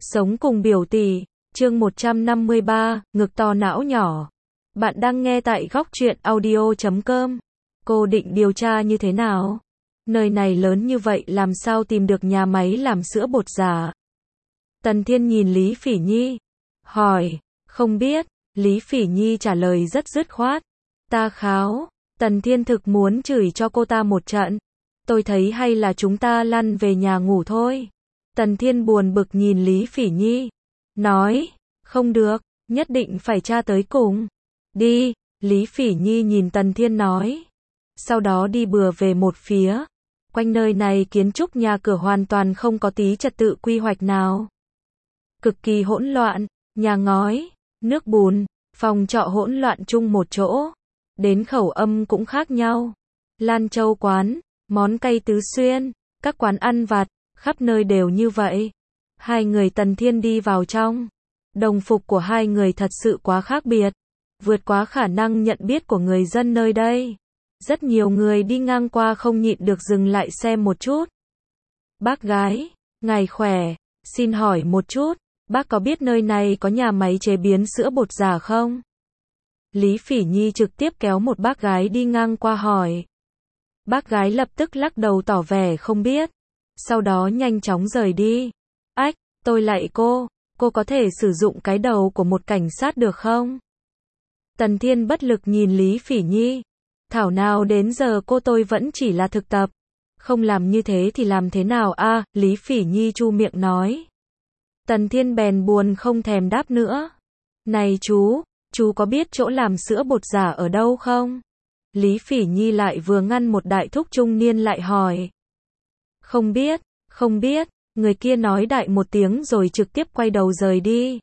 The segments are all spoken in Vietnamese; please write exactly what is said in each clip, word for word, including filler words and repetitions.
Sống cùng biểu tỷ, chương một trăm năm mươi ba, ngực to não nhỏ. Bạn đang nghe tại góc truyện audio chấm com. Cô định điều tra như thế nào? Nơi này lớn như vậy làm sao tìm được nhà máy làm sữa bột giả? Tần Thiên nhìn Lý Phỉ Nhi, hỏi, không biết. Lý Phỉ Nhi trả lời rất dứt khoát. Ta kháo. Tần Thiên thực muốn chửi cho cô ta một trận. Tôi thấy hay là chúng ta lăn về nhà ngủ thôi. Tần Thiên buồn bực nhìn Lý Phỉ Nhi, nói, không được, nhất định phải tra tới cùng. Đi, Lý Phỉ Nhi nhìn Tần Thiên nói. Sau đó đi bừa về một phía. Quanh nơi này kiến trúc nhà cửa hoàn toàn không có tí trật tự quy hoạch nào. Cực kỳ hỗn loạn, nhà ngói, nước bùn, phòng trọ hỗn loạn chung một chỗ. Đến khẩu âm cũng khác nhau. Lan Châu quán, món cay Tứ Xuyên, các quán ăn vặt, khắp nơi đều như vậy. Hai người Tần Thiên đi vào trong. Đồng phục của hai người thật sự quá khác biệt. Vượt quá khả năng nhận biết của người dân nơi đây. Rất nhiều người đi ngang qua không nhịn được dừng lại xem một chút. Bác gái, ngài khỏe, xin hỏi một chút, bác có biết nơi này có nhà máy chế biến sữa bột giả không? Lý Phỉ Nhi trực tiếp kéo một bác gái đi ngang qua hỏi. Bác gái lập tức lắc đầu tỏ vẻ không biết. Sau đó nhanh chóng rời đi. Ách, tôi lạy cô, cô có thể sử dụng cái đầu của một cảnh sát được không? Tần Thiên bất lực nhìn Lý Phỉ Nhi. Thảo nào đến giờ cô tôi vẫn chỉ là thực tập. Không làm như thế thì làm thế nào a? À, Lý Phỉ Nhi chu miệng nói. Tần Thiên bèn buồn không thèm đáp nữa. Này chú, chú có biết chỗ làm sữa bột giả ở đâu không? Lý Phỉ Nhi lại vừa ngăn một đại thúc trung niên lại hỏi. Không biết, không biết, người kia nói đại một tiếng rồi trực tiếp quay đầu rời đi.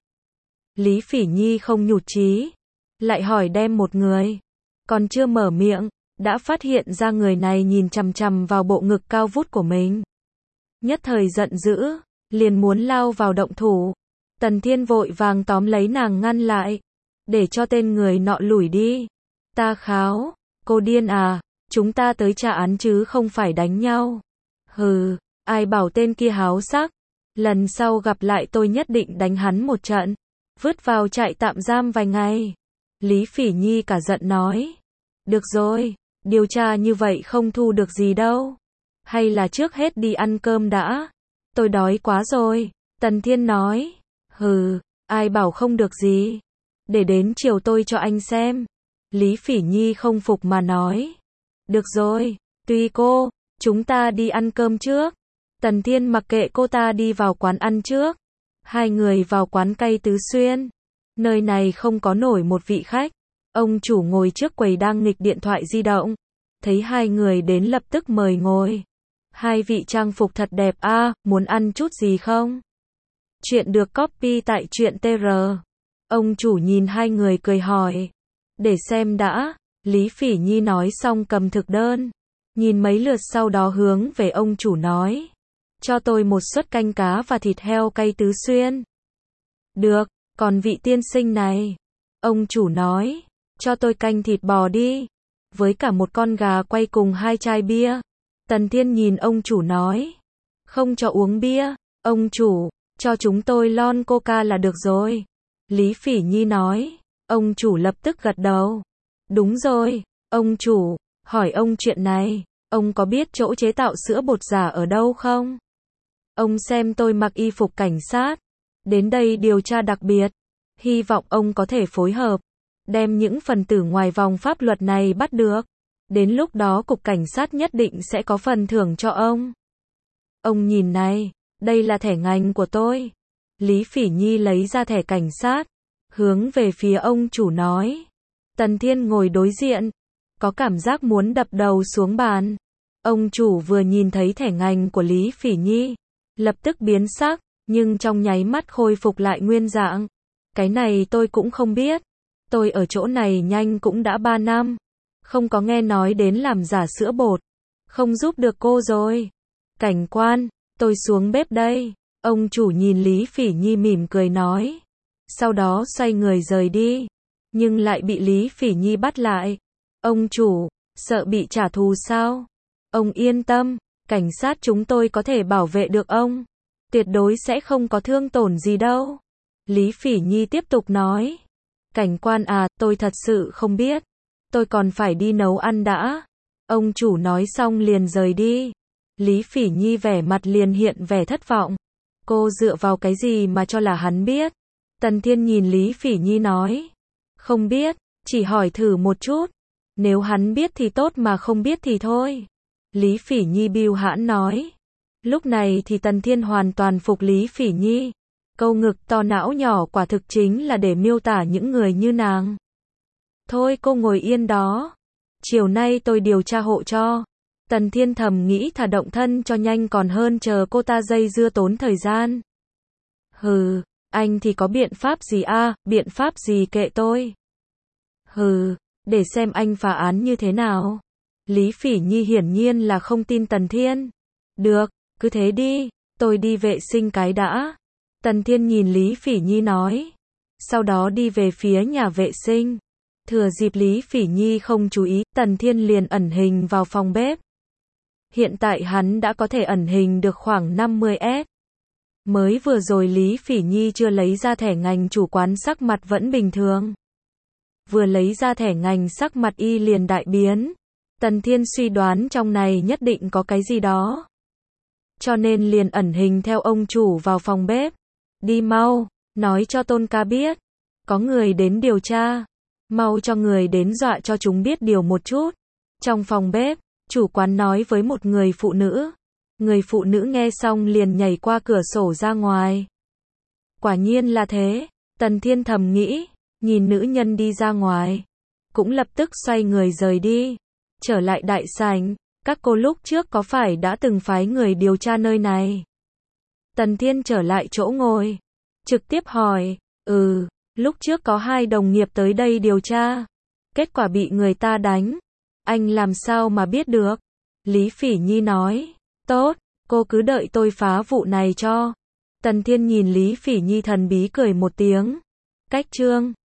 Lý Phỉ Nhi không nhụt chí, lại hỏi đem một người. Còn chưa mở miệng, đã phát hiện ra người này nhìn chằm chằm vào bộ ngực cao vút của mình. Nhất thời giận dữ, liền muốn lao vào động thủ. Tần Thiên vội vàng tóm lấy nàng ngăn lại. Để cho tên người nọ lủi đi. Ta kháo, cô điên à, chúng ta tới trả án chứ không phải đánh nhau. Hừ, ai bảo tên kia háo sắc. Lần sau gặp lại tôi nhất định đánh hắn một trận. Vứt vào trại tạm giam vài ngày. Lý Phỉ Nhi cả giận nói. Được rồi, điều tra như vậy không thu được gì đâu. Hay là trước hết đi ăn cơm đã. Tôi đói quá rồi. Tần Thiên nói. Hừ, ai bảo không được gì. Để đến chiều tôi cho anh xem. Lý Phỉ Nhi không phục mà nói. Được rồi, tùy cô, chúng ta đi ăn cơm trước. Tần Thiên mặc kệ cô ta đi vào quán ăn trước. Hai người vào quán cay Tứ Xuyên. Nơi này không có nổi một vị khách. Ông chủ ngồi trước quầy đang nghịch điện thoại di động. Thấy hai người đến lập tức mời ngồi. Hai vị trang phục thật đẹp a, à, muốn ăn chút gì không? Chuyện được copy tại truyện tê rờ. Ông chủ nhìn hai người cười hỏi. Để xem đã. Lý Phỉ Nhi nói xong cầm thực đơn. Nhìn mấy lượt sau đó hướng về ông chủ nói. Cho tôi một suất canh cá và thịt heo cay Tứ Xuyên. Được, còn vị tiên sinh này. Ông chủ nói. Cho tôi canh thịt bò đi. Với cả một con gà quay cùng hai chai bia. Tần Thiên nhìn ông chủ nói. Không cho uống bia. Ông chủ, cho chúng tôi lon coca là được rồi. Lý Phỉ Nhi nói. Ông chủ lập tức gật đầu. Đúng rồi, ông chủ, hỏi ông chuyện này. Ông có biết chỗ chế tạo sữa bột giả ở đâu không? Ông xem tôi mặc y phục cảnh sát. Đến đây điều tra đặc biệt. Hy vọng ông có thể phối hợp. Đem những phần tử ngoài vòng pháp luật này bắt được. Đến lúc đó cục cảnh sát nhất định sẽ có phần thưởng cho ông. Ông nhìn này, đây là thẻ ngành của tôi. Lý Phỉ Nhi lấy ra thẻ cảnh sát. Hướng về phía ông chủ nói. Tần Thiên ngồi đối diện. Có cảm giác muốn đập đầu xuống bàn. Ông chủ vừa nhìn thấy thẻ ngành của Lý Phỉ Nhi. Lập tức biến sắc, nhưng trong nháy mắt khôi phục lại nguyên dạng. Cái này tôi cũng không biết. Tôi ở chỗ này nhanh cũng đã ba năm. Không có nghe nói đến làm giả sữa bột. Không giúp được cô rồi. Cảnh quan, tôi xuống bếp đây. Ông chủ nhìn Lý Phỉ Nhi mỉm cười nói. Sau đó xoay người rời đi. Nhưng lại bị Lý Phỉ Nhi bắt lại. Ông chủ, sợ bị trả thù sao? Ông yên tâm, cảnh sát chúng tôi có thể bảo vệ được ông. tuyệt đối sẽ không có thương tổn gì đâu. Lý Phỉ Nhi tiếp tục nói. Cảnh quan à, tôi thật sự không biết. Tôi còn phải đi nấu ăn đã. Ông chủ nói xong liền rời đi. Lý Phỉ Nhi vẻ mặt liền hiện vẻ thất vọng. Cô dựa vào cái gì mà cho là hắn biết? Tần Thiên nhìn Lý Phỉ Nhi nói. Không biết, chỉ hỏi thử một chút. Nếu hắn biết thì tốt mà không biết thì thôi. Lý Phỉ Nhi bưu hãn nói. Lúc này thì Tần Thiên hoàn toàn phục Lý Phỉ Nhi. Câu ngực to não nhỏ quả thực chính là để miêu tả những người như nàng. Thôi cô ngồi yên đó. Chiều nay tôi điều tra hộ cho. Tần Thiên thầm nghĩ thả động thân cho nhanh còn hơn chờ cô ta dây dưa tốn thời gian. Hừ, anh thì có biện pháp gì a, à, biện pháp gì kệ tôi. Hừ, để xem anh phá án như thế nào. Lý Phỉ Nhi hiển nhiên là không tin Tần Thiên. Được, cứ thế đi, tôi đi vệ sinh cái đã. Tần Thiên nhìn Lý Phỉ Nhi nói. Sau đó đi về phía nhà vệ sinh. Thừa dịp Lý Phỉ Nhi không chú ý, Tần Thiên liền ẩn hình vào phòng bếp. Hiện tại hắn đã có thể ẩn hình được khoảng năm mươi mét. Mới vừa rồi Lý Phỉ Nhi chưa lấy ra thẻ ngành chủ quán sắc mặt vẫn bình thường. Vừa lấy ra thẻ ngành sắc mặt y liền đại biến. Tần Thiên suy đoán trong này nhất định có cái gì đó. Cho nên liền ẩn hình theo ông chủ vào phòng bếp. Đi mau, nói cho Tôn ca biết. Có người đến điều tra. Mau cho người đến dọa cho chúng biết điều một chút. Trong phòng bếp, chủ quán nói với một người phụ nữ. Người phụ nữ nghe xong liền nhảy qua cửa sổ ra ngoài. Quả nhiên là thế. Tần Thiên thầm nghĩ, nhìn nữ nhân đi ra ngoài. Cũng lập tức xoay người rời đi. Trở lại đại sảnh, các cô lúc trước có phải đã từng phái người điều tra nơi này? Tần Thiên trở lại chỗ ngồi. Trực tiếp hỏi, ừ, lúc trước có hai đồng nghiệp tới đây điều tra. Kết quả bị người ta đánh. Anh làm sao mà biết được? Lý Phỉ Nhi nói, tốt, cô cứ đợi tôi phá vụ này cho. Tần Thiên nhìn Lý Phỉ Nhi thần bí cười một tiếng. Cách chương